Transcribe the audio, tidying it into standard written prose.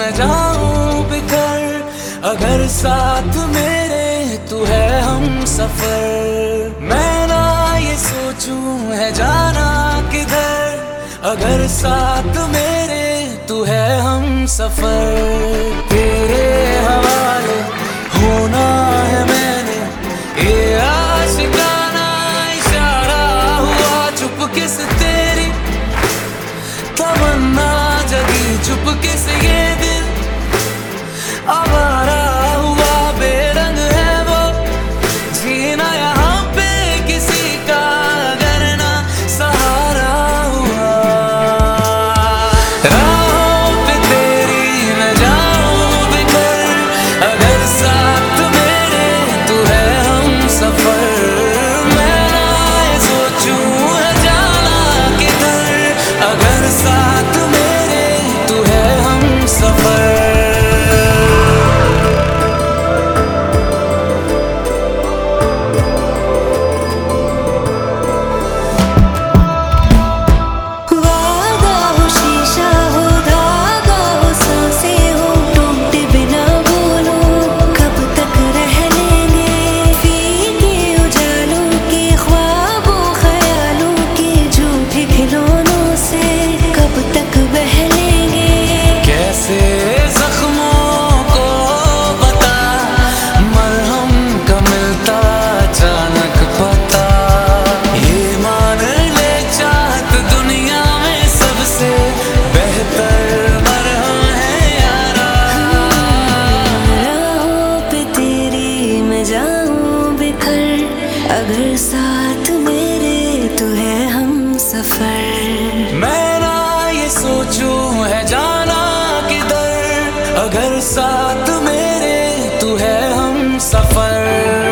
मैं जाऊं बिखर, अगर साथ मेरे तू है हम सफर। मैं ना ये सोचूं है जाना किधर, अगर साथ मेरे तू है हम सफर। तेरे हवाले होना है मैंने, ये आशिकाना इशारा हुआ चुपके से तेरी तमन्ना जगी, चुपके से ये दिल आवारा हुआ। बेरंग है वो जीना यहाँ पे किसी का, अगर ना सहारा हुआ। राहों पे तेरी मैं जाऊं बिखर, अगर साथ मेरे तू है हम सफर। मैं ना ये सोचूं है जाना किधर, अगर साथ मेरे तू है हम सफर। अगर साथ मेरे तू है हम सफर। मैं ना ये सोचूं है जाना किधर, अगर साथ मेरे तू है हम सफर।